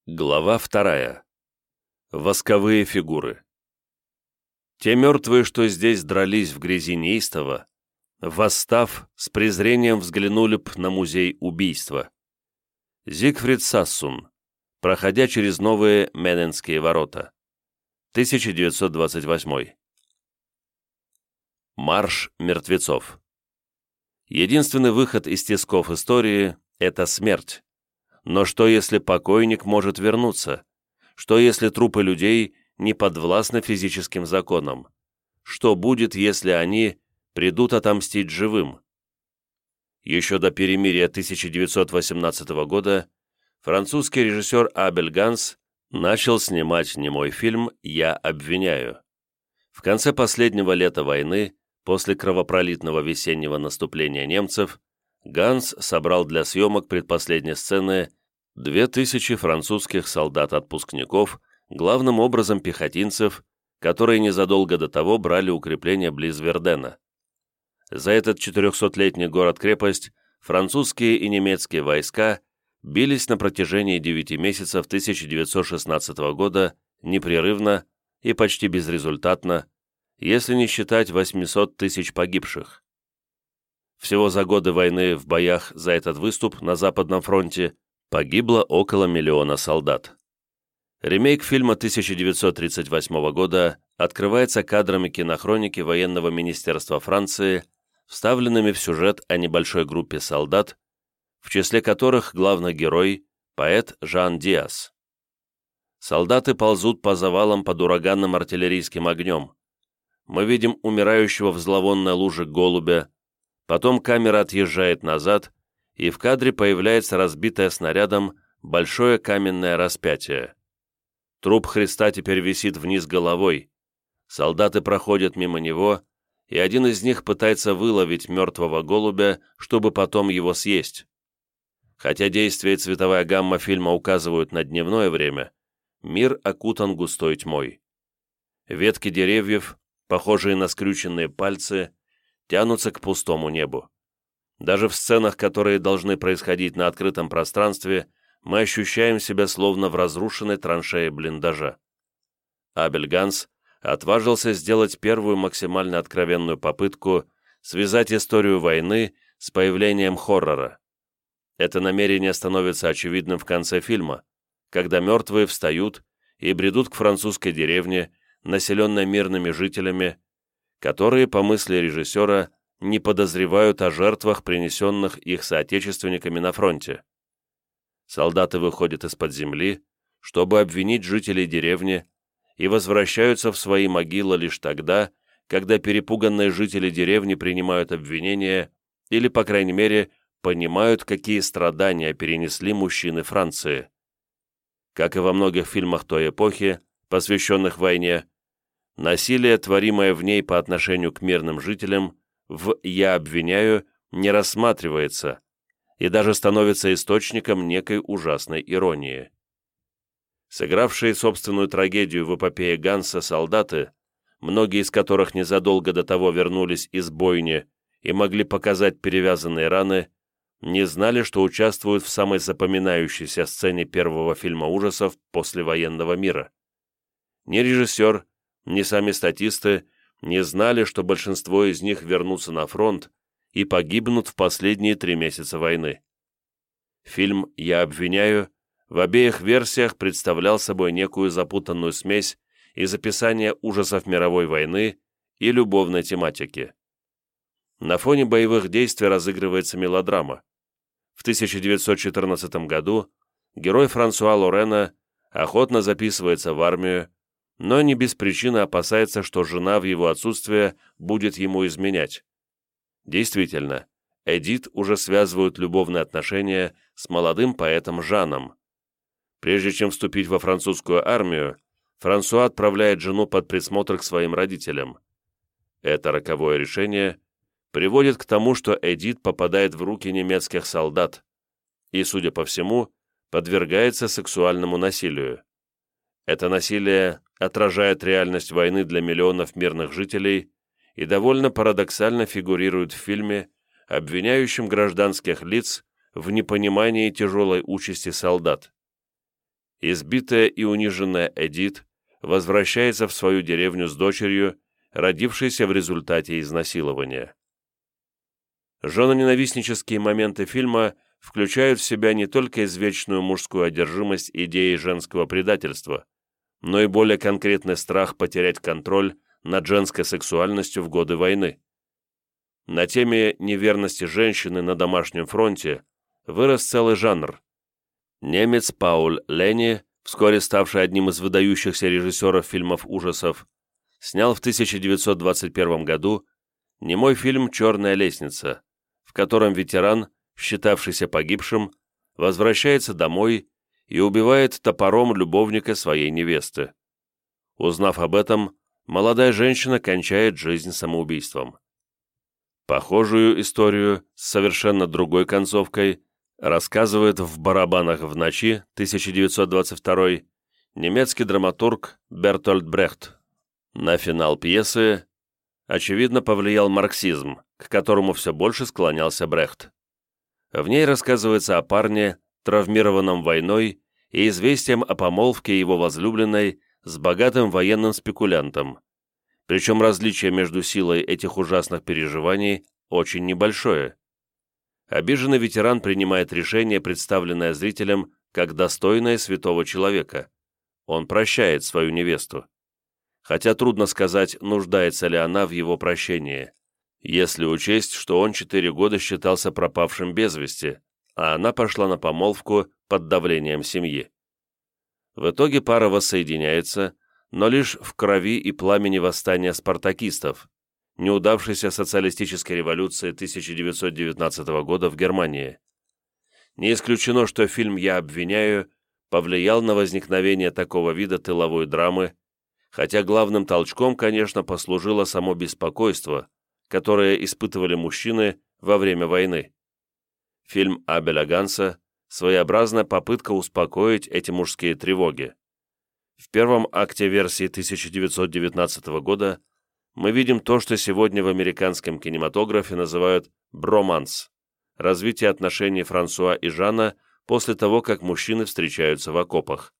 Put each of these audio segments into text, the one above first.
Глава 2. Восковые фигуры. Те мертвые, что здесь дрались в грязи неистово, восстав, с презрением взглянули б на музей убийства. Зигфрид Сассун, проходя через новые Менненские ворота. 1928. Марш мертвецов. Единственный выход из тисков истории – это смерть. Но что, если покойник может вернуться? Что, если трупы людей не подвластны физическим законам? Что будет, если они придут отомстить живым? Еще до перемирия 1918 года французский режиссер Абель Ганс начал снимать немой фильм «Я обвиняю». В конце последнего лета войны, после кровопролитного весеннего наступления немцев, Ганс собрал для съемок предпоследней сцены 2000 французских солдат-отпускников, главным образом пехотинцев, которые незадолго до того брали укрепления близ Вердена. За этот 400-летний город-крепость французские и немецкие войска бились на протяжении 9 месяцев 1916 года непрерывно и почти безрезультатно, если не считать 800 тысяч погибших. Всего за годы войны в боях за этот выступ на Западном фронте погибло около 1 миллиона солдат. Ремейк фильма 1938 года открывается кадрами кинохроники военного министерства Франции, вставленными в сюжет о небольшой группе солдат, в числе которых главный герой – поэт Жан Диас. Солдаты ползут по завалам под ураганным артиллерийским огнем. Мы видим умирающего в зловонной луже голубя. Потом камера отъезжает назад, и в кадре появляется разбитое снарядом большое каменное распятие. Труп Христа теперь висит вниз головой. Солдаты проходят мимо него, и один из них пытается выловить мертвого голубя, чтобы потом его съесть. Хотя действие и цветовая гамма фильма указывают на дневное время, мир окутан густой тьмой. Ветки деревьев, похожие на скрюченные пальцы, тянутся к пустому небу. Даже в сценах, которые должны происходить на открытом пространстве, мы ощущаем себя словно в разрушенной траншее блиндажа. Абель Ганс отважился сделать первую максимально откровенную попытку связать историю войны с появлением хоррора. Это намерение становится очевидным в конце фильма, когда мертвые встают и бредут к французской деревне, населенной мирными жителями, которые, по мысли режиссера, не подозревают о жертвах, принесенных их соотечественниками на фронте. Солдаты выходят из-под земли, чтобы обвинить жителей деревни, и возвращаются в свои могилы лишь тогда, когда перепуганные жители деревни принимают обвинения или, по крайней мере, понимают, какие страдания перенесли мужчины Франции. Как и во многих фильмах той эпохи, посвященных войне, насилие, творимое в ней по отношению к мирным жителям, в «Я обвиняю» не рассматривается и даже становится источником некой ужасной иронии. Сыгравшие собственную трагедию в эпопее Ганса солдаты, многие из которых незадолго до того вернулись из бойни и могли показать перевязанные раны, не знали, что участвуют в самой запоминающейся сцене первого фильма ужасов послевоенного мира. Ни режиссер, ни сами статисты не знали, что большинство из них вернутся на фронт и погибнут в последние 3 месяца войны. Фильм «Я обвиняю» в обеих версиях представлял собой некую запутанную смесь из описания ужасов мировой войны и любовной тематики. На фоне боевых действий разыгрывается мелодрама. В 1914 году герой Франсуа Лорена охотно записывается в армию, но не без причины опасается, что жена в его отсутствие будет ему изменять. Действительно, Эдит уже связывают любовные отношения с молодым поэтом Жаном. Прежде чем вступить во французскую армию, Франсуа отправляет жену под присмотр к своим родителям. Это роковое решение приводит к тому, что Эдит попадает в руки немецких солдат и, судя по всему, подвергается сексуальному насилию. Это насилие отражает реальность войны для миллионов мирных жителей и довольно парадоксально фигурирует в фильме, обвиняющем гражданских лиц в непонимании тяжелой участи солдат. избитая и униженная Эдит возвращается в свою деревню с дочерью, родившейся в результате изнасилования. Женоненавистнические моменты фильма включают в себя не только извечную мужскую одержимость идеей женского предательства, но и более конкретный страх потерять контроль над женской сексуальностью в годы войны. На теме неверности женщины на домашнем фронте вырос целый жанр. Немец Пауль Ленни, вскоре ставший одним из выдающихся режиссеров фильмов ужасов, снял в 1921 году немой фильм «Черная лестница», в котором ветеран, считавшийся погибшим, возвращается домой и убивает топором любовника своей невесты. Узнав об этом, молодая женщина кончает жизнь самоубийством. Похожую историю с совершенно другой концовкой рассказывает в «Барабанах в ночи» 1922 немецкий драматург Бертольд Брехт. На финал пьесы, очевидно, повлиял марксизм, к которому все больше склонялся Брехт. В ней рассказывается о парне, травмированном войной, и известием о помолвке его возлюбленной с богатым военным спекулянтом. Причем различие между силой этих ужасных переживаний очень небольшое. Обиженный ветеран принимает решение, представленное зрителям, как достойное святого человека. Он прощает свою невесту. Хотя трудно сказать, нуждается ли она в его прощении, если учесть, что он 4 года считался пропавшим без вести, а она пошла на помолвку под давлением семьи. В итоге пара воссоединяется, но лишь в крови и пламени восстания спартакистов, неудавшейся социалистической революции 1919 года в Германии. Не исключено, что фильм «Я обвиняю» повлиял на возникновение такого вида тыловой драмы, хотя главным толчком, конечно, послужило само беспокойство, которое испытывали мужчины во время войны. Фильм Абеля Ганса – своеобразная попытка успокоить эти мужские тревоги. В первом акте версии 1919 года мы видим то, что сегодня в американском кинематографе называют «броманс» – развитие отношений Франсуа и Жана после того, как мужчины встречаются в окопах.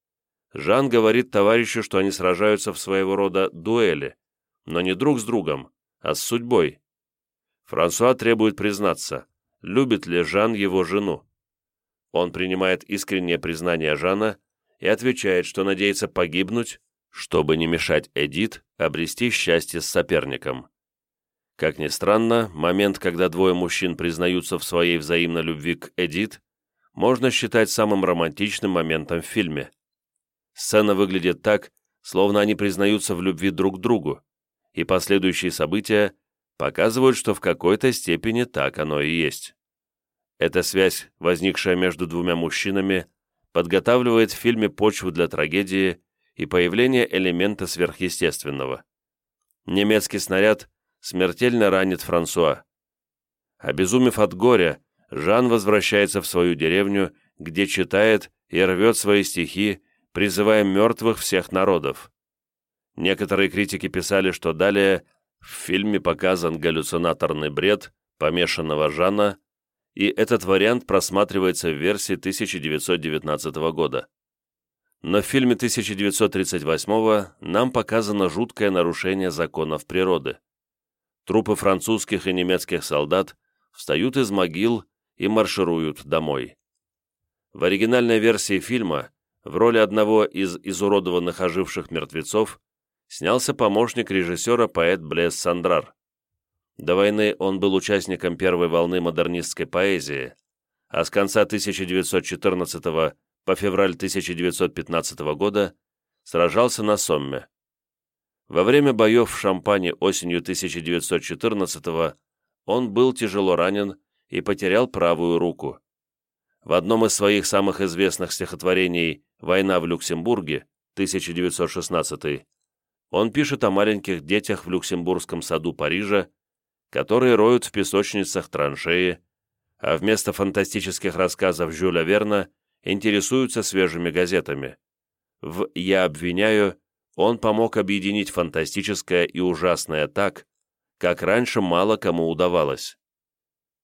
Жан говорит товарищу, что они сражаются в своего рода дуэли, но не друг с другом, а с судьбой. Франсуа требует признаться, любит ли Жан его жену. Он принимает искреннее признание Жана и отвечает, что надеется погибнуть, чтобы не мешать Эдит обрести счастье с соперником. Как ни странно, момент, когда двое мужчин признаются в своей взаимной любви к Эдит, можно считать самым романтичным моментом в фильме. Сцена выглядит так, словно они признаются в любви друг к другу, и последующие события показывают, что в какой-то степени так оно и есть. Эта связь, возникшая между двумя мужчинами, подготавливает в фильме почву для трагедии и появления элемента сверхъестественного. Немецкий снаряд смертельно ранит Франсуа. Обезумев от горя, Жан возвращается в свою деревню, где читает и рвет свои стихи, призывая мертвых всех народов. Некоторые критики писали, что далее в фильме показан галлюцинаторный бред помешанного Жана, и этот вариант просматривается в версии 1919 года. Но в фильме 1938 нам показано жуткое нарушение законов природы. Трупы французских и немецких солдат встают из могил и маршируют домой. В оригинальной версии фильма в роли одного из изуродованных оживших мертвецов снялся помощник режиссера поэт Блез Сандрар. До войны он был участником первой волны модернистской поэзии, а с конца 1914 по февраль 1915 года сражался на Сомме. Во время боев в Шампане осенью 1914 он был тяжело ранен и потерял правую руку. В одном из своих самых известных стихотворений «Война в Люксембурге» 1916 он пишет о маленьких детях в Люксембургском саду Парижа, которые роют в песочницах траншеи, а вместо фантастических рассказов Жюля Верна интересуются свежими газетами. В «Я обвиняю» он помог объединить фантастическое и ужасное так, как раньше мало кому удавалось.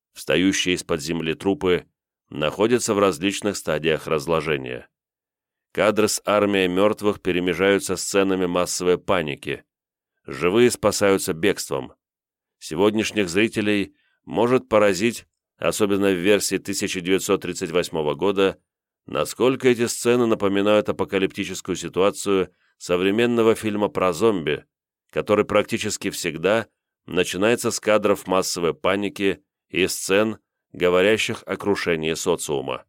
Встающие из-под земли трупы находятся в различных стадиях разложения. Кадры с армией мертвых перемежаются сценами массовой паники. Живые спасаются бегством. Сегодняшних зрителей может поразить, особенно в версии 1938 года, насколько эти сцены напоминают апокалиптическую ситуацию современного фильма про зомби, который практически всегда начинается с кадров массовой паники и сцен, говорящих о крушении социума.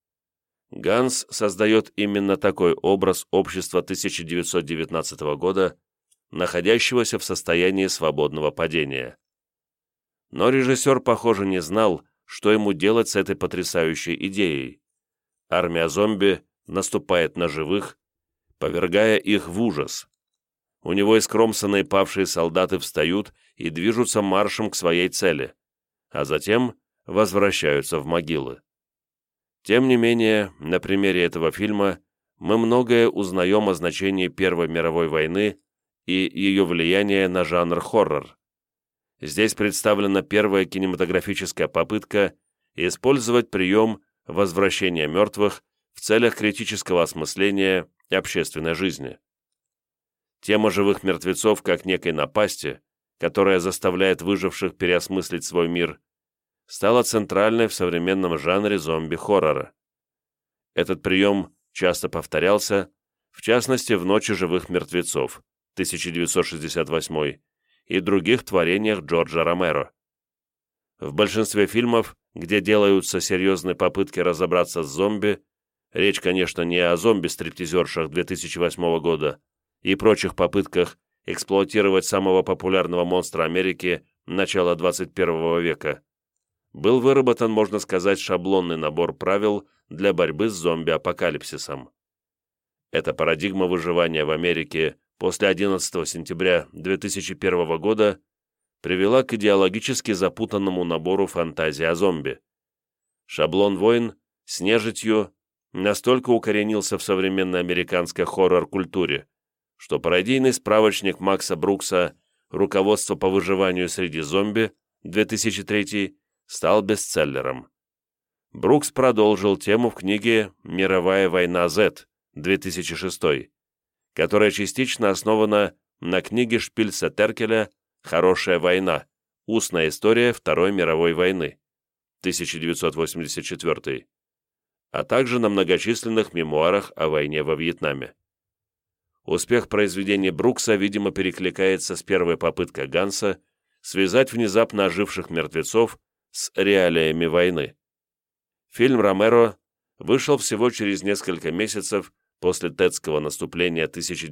Ганс создает именно такой образ общества 1919 года, находящегося в состоянии свободного падения. Но режиссер, похоже, не знал, что ему делать с этой потрясающей идеей. Армия зомби наступает на живых, повергая их в ужас. У него искромсанные павшие солдаты встают и движутся маршем к своей цели, а затем возвращаются в могилы. Тем не менее, на примере этого фильма мы многое узнаем о значении Первой мировой войны и ее влияние на жанр хоррор. Здесь представлена первая кинематографическая попытка использовать прием возвращения мертвых в целях критического осмысления общественной жизни. Тема живых мертвецов как некой напасти, которая заставляет выживших переосмыслить свой мир, стала центральной в современном жанре зомби-хоррора. Этот прием часто повторялся, в частности в «Ночи живых мертвецов» 1968 и других творениях Джорджа Ромеро. В большинстве фильмов, где делаются серьезные попытки разобраться с зомби, речь, конечно, не о зомби-стриптизершах 2008 года и прочих попытках эксплуатировать самого популярного монстра Америки начала 21 века, был выработан, можно сказать, шаблонный набор правил для борьбы с зомби-апокалипсисом. Эта парадигма выживания в Америке после 11 сентября 2001 года привела к идеологически запутанному набору фантазий о зомби. Шаблон войн с нежитью настолько укоренился в современной американской хоррор-культуре, что пародийный справочник Макса Брукса «Руководство по выживанию среди зомби» 2003 стал бестселлером. Брукс продолжил тему в книге «Мировая война Z» 2006, которая частично основана на книге Шпильца Теркеля «Хорошая война. Устная история Второй мировой войны» 1984, а также на многочисленных мемуарах о войне во Вьетнаме. Успех произведения Брукса, видимо, перекликается с первой попыткой Ганса связать внезапно оживших мертвецов с реалиями войны. Фильм Ромеро вышел всего через несколько месяцев после Тетского наступления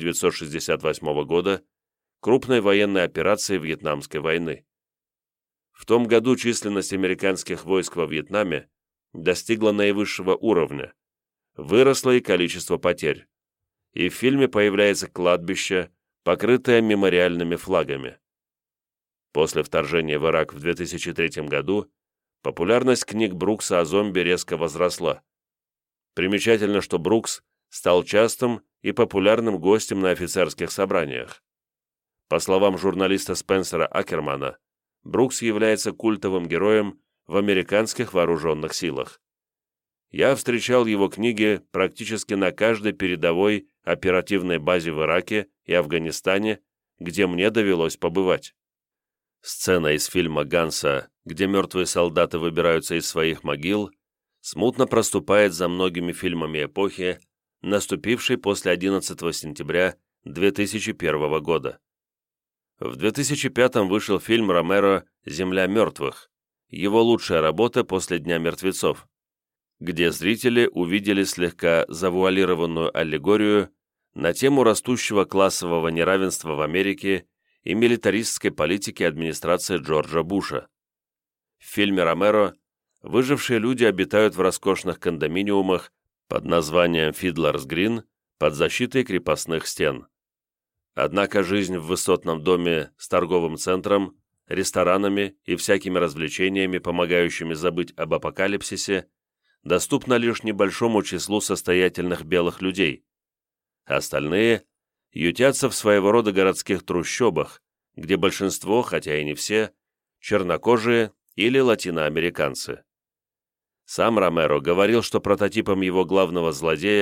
1968 года, крупной военной операции Вьетнамской войны. В том году численность американских войск во Вьетнаме достигла наивысшего уровня, выросло и количество потерь, и в фильме появляется кладбище, покрытое мемориальными флагами. После вторжения в Ирак в 2003 году популярность книг Брукса о зомби резко возросла. Примечательно, что Брукс стал частым и популярным гостем на офицерских собраниях. По словам журналиста Спенсера Акермана, Брукс является культовым героем в американских вооруженных силах. Я встречал его книги практически на каждой передовой оперативной базе в Ираке и Афганистане, где мне довелось побывать. Сцена из фильма Ганса, где мертвые солдаты выбираются из своих могил, смутно проступает за многими фильмами эпохи, наступившей после 11 сентября 2001 года. В 2005 вышел фильм Ромеро «Земля мертвых», его лучшая работа после Дня мертвецов, где зрители увидели слегка завуалированную аллегорию на тему растущего классового неравенства в Америке и милитаристской политики администрации Джорджа Буша. В фильме Ромеро выжившие люди обитают в роскошных кондоминиумах под названием Фидлерс Грин под защитой крепостных стен. Однако жизнь в высотном доме с торговым центром, ресторанами и всякими развлечениями, помогающими забыть об апокалипсисе, доступна лишь небольшому числу состоятельных белых людей. Остальные ютятся в своего рода городских трущобах, где большинство, хотя и не все, чернокожие или латиноамериканцы. Сам Ромеро говорил, что прототипом его главного злодея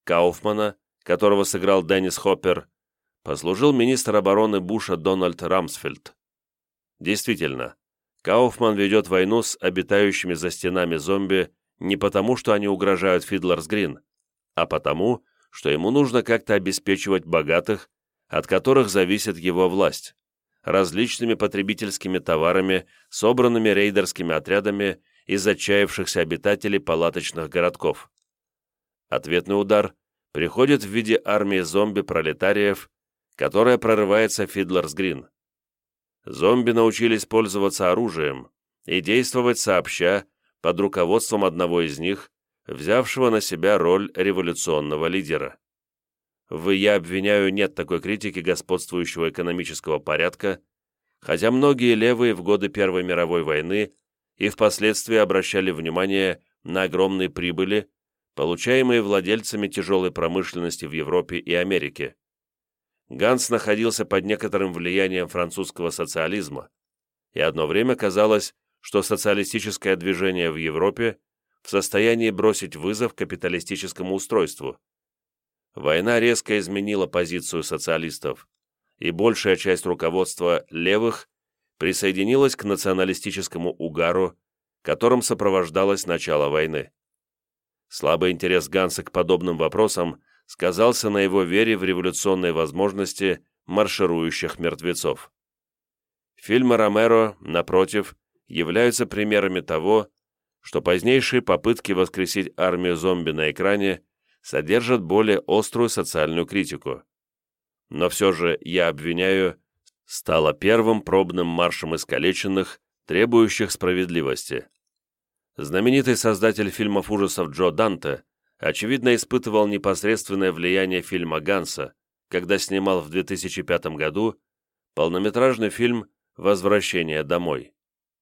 Кауфмана, которого сыграл Деннис Хоппер, послужил министр обороны Буша Дональд Рамсфельд. Действительно, Кауфман ведет войну с обитающими за стенами зомби не потому, что они угрожают Фидлерс-Грин, а потому, что ему нужно как-то обеспечивать богатых, от которых зависит его власть, различными потребительскими товарами, собранными рейдерскими отрядами из отчаявшихся обитателей палаточных городков. Ответный удар приходит в виде армии зомби-пролетариев, которая прорывается в Фидлерс-Грин. Зомби научились пользоваться оружием и действовать сообща под руководством одного из них, взявшего на себя роль революционного лидера. «Я обвиняю» нет такой критики господствующего экономического порядка, хотя многие левые в годы Первой мировой войны и впоследствии обращали внимание на огромные прибыли, получаемые владельцами тяжелой промышленности в Европе и Америке. Ганс находился под некоторым влиянием французского социализма, и одно время казалось, что социалистическое движение в Европе в состоянии бросить вызов капиталистическому устройству. Война резко изменила позицию социалистов, и большая часть руководства левых присоединилась к националистическому угару, которым сопровождалось начало войны. Слабый интерес Ганса к подобным вопросам сказался на его вере в революционные возможности марширующих мертвецов. Фильмы Ромеро, напротив, являются примерами того, что позднейшие попытки воскресить армию зомби на экране содержат более острую социальную критику. Но все же «Я обвиняю» стало первым пробным маршем искалеченных, требующих справедливости. Знаменитый создатель фильмов ужасов Джо Данте, очевидно, испытывал непосредственное влияние фильма Ганса, когда снимал в 2005 году полнометражный фильм «Возвращение домой».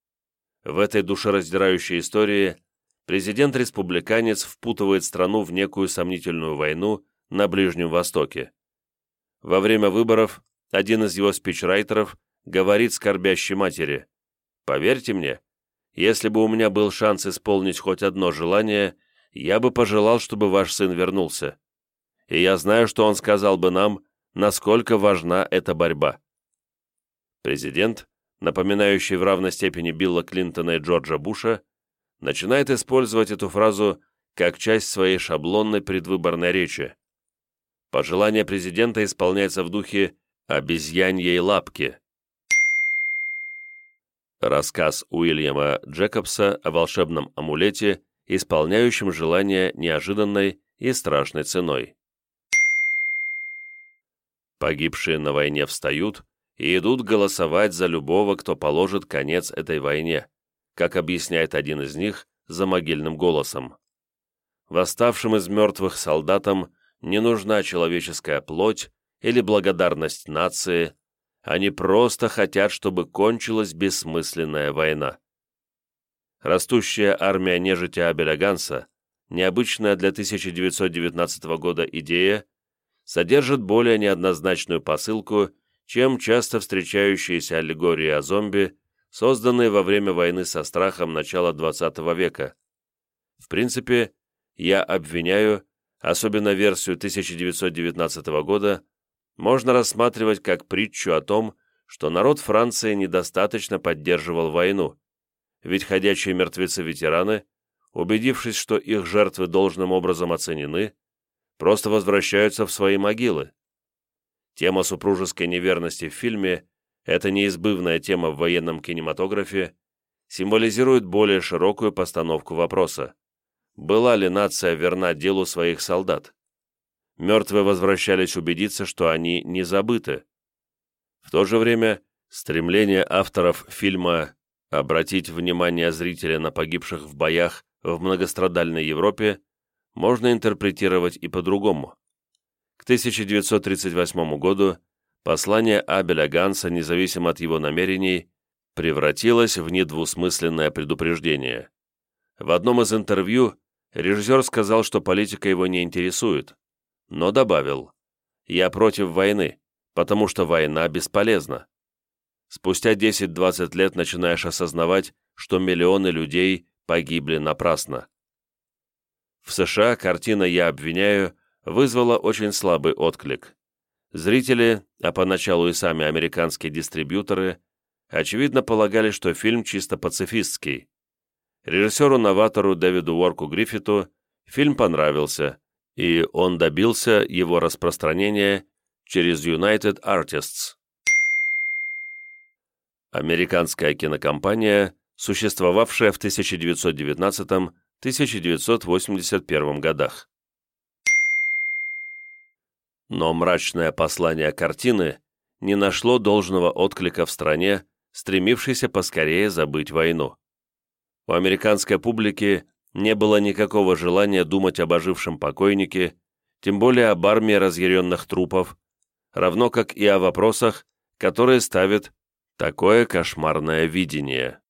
В этой душераздирающей истории президент-республиканец впутывает страну в некую сомнительную войну на Ближнем Востоке. Во время выборов один из его спичрайтеров говорит скорбящей матери: «Поверьте мне, если бы у меня был шанс исполнить хоть одно желание, я бы пожелал, чтобы ваш сын вернулся. И я знаю, что он сказал бы нам, насколько важна эта борьба». Президент, напоминающий в равной степени Билла Клинтона и Джорджа Буша, начинает использовать эту фразу как часть своей шаблонной предвыборной речи. Пожелание президента исполняется в духе «обезьяньей лапки». Рассказ Уильяма Джекобса о волшебном амулете, исполняющем желание неожиданной и страшной ценой. Погибшие на войне встают и идут голосовать за любого, кто положит конец этой войне, как объясняет один из них за могильным голосом. Восставшим из мертвых солдатам не нужна человеческая плоть или благодарность нации, они просто хотят, чтобы кончилась бессмысленная война. Растущая армия нежити Абеля Ганса, необычная для 1919 года идея, содержит более неоднозначную посылку, чем часто встречающиеся аллегории о зомби, созданные во время войны со страхом начала XX века. В принципе, «Я обвиняю», особенно версию 1919 года, можно рассматривать как притчу о том, что народ Франции недостаточно поддерживал войну, ведь ходячие мертвецы-ветераны, убедившись, что их жертвы должным образом оценены, просто возвращаются в свои могилы. Тема супружеской неверности в фильме, эта неизбывная тема в военном кинематографе, символизирует более широкую постановку вопроса: была ли нация верна делу своих солдат? Мертвые возвращались убедиться, что они не забыты. В то же время стремление авторов фильма обратить внимание зрителя на погибших в боях в многострадальной Европе можно интерпретировать и по-другому. К 1938 году послание Абеля Ганса, независимо от его намерений, превратилось в недвусмысленное предупреждение. В одном из интервью режиссер сказал, что политика его не интересует, но добавил: «Я против войны, потому что война бесполезна». Спустя 10-20 лет начинаешь осознавать, что миллионы людей погибли напрасно. В США картина «Я обвиняю» вызвало очень слабый отклик. Зрители, а поначалу и сами американские дистрибьюторы, очевидно полагали, что фильм чисто пацифистский. Режиссеру-новатору Дэвиду Уорку Гриффиту фильм понравился, и он добился его распространения через United Artists. Американская кинокомпания, существовавшая в 1919-1981 годах. Но мрачное послание картины не нашло должного отклика в стране, стремившейся поскорее забыть войну. У американской публики не было никакого желания думать об ожившем покойнике, тем более об армии разъяренных трупов, равно как и о вопросах, которые ставит такое кошмарное видение.